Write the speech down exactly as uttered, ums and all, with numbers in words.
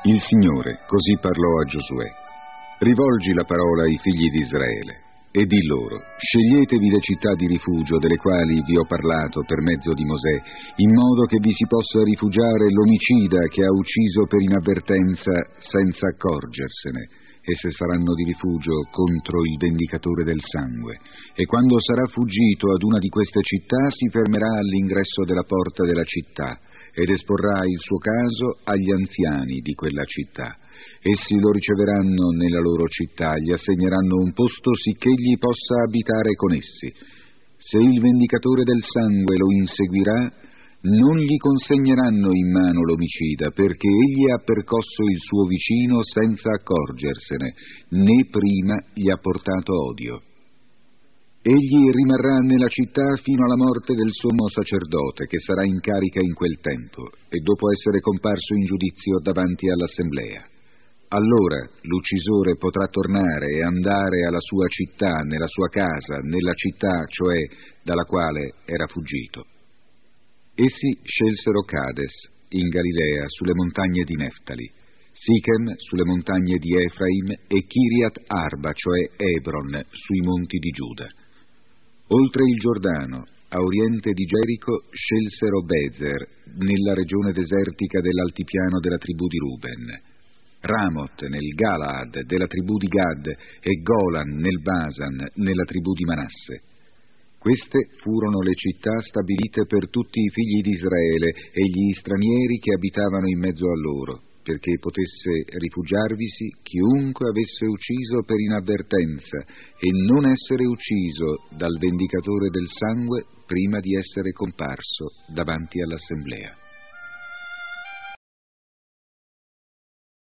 Il Signore così parlò a Giosuè: rivolgi la parola ai figli di Israele e di loro: sceglietevi le città di rifugio delle quali vi ho parlato per mezzo di Mosè, in modo che vi si possa rifugiare l'omicida che ha ucciso per inavvertenza senza accorgersene. Esse saranno di rifugio contro il vendicatore del sangue, e quando sarà fuggito ad una di queste città si fermerà all'ingresso della porta della città ed esporrà il suo caso agli anziani di quella città. Essi lo riceveranno nella loro città, gli assegneranno un posto sicché egli possa abitare con essi. Se il vendicatore del sangue lo inseguirà, non gli consegneranno in mano l'omicida, perché egli ha percosso il suo vicino senza accorgersene, né prima gli ha portato odio. Egli rimarrà nella città fino alla morte del sommo sacerdote, che sarà in carica in quel tempo, e dopo essere comparso in giudizio davanti all'assemblea. Allora l'uccisore potrà tornare e andare alla sua città, nella sua casa, nella città, cioè, dalla quale era fuggito. Essi scelsero Cades, in Galilea, sulle montagne di Neftali, Sichem, sulle montagne di Efraim, e Kiriat Arba, cioè Hebron, sui monti di Giuda. Oltre il Giordano, a oriente di Gerico, scelsero Bezer, nella regione desertica dell'altipiano della tribù di Ruben, Ramot nel Galaad della tribù di Gad e Golan nel Basan nella tribù di Manasse. Queste furono le città stabilite per tutti i figli di Israele e gli stranieri che abitavano in mezzo a loro, perché potesse rifugiarvisi chiunque avesse ucciso per inavvertenza e non essere ucciso dal vendicatore del sangue prima di essere comparso davanti all'assemblea.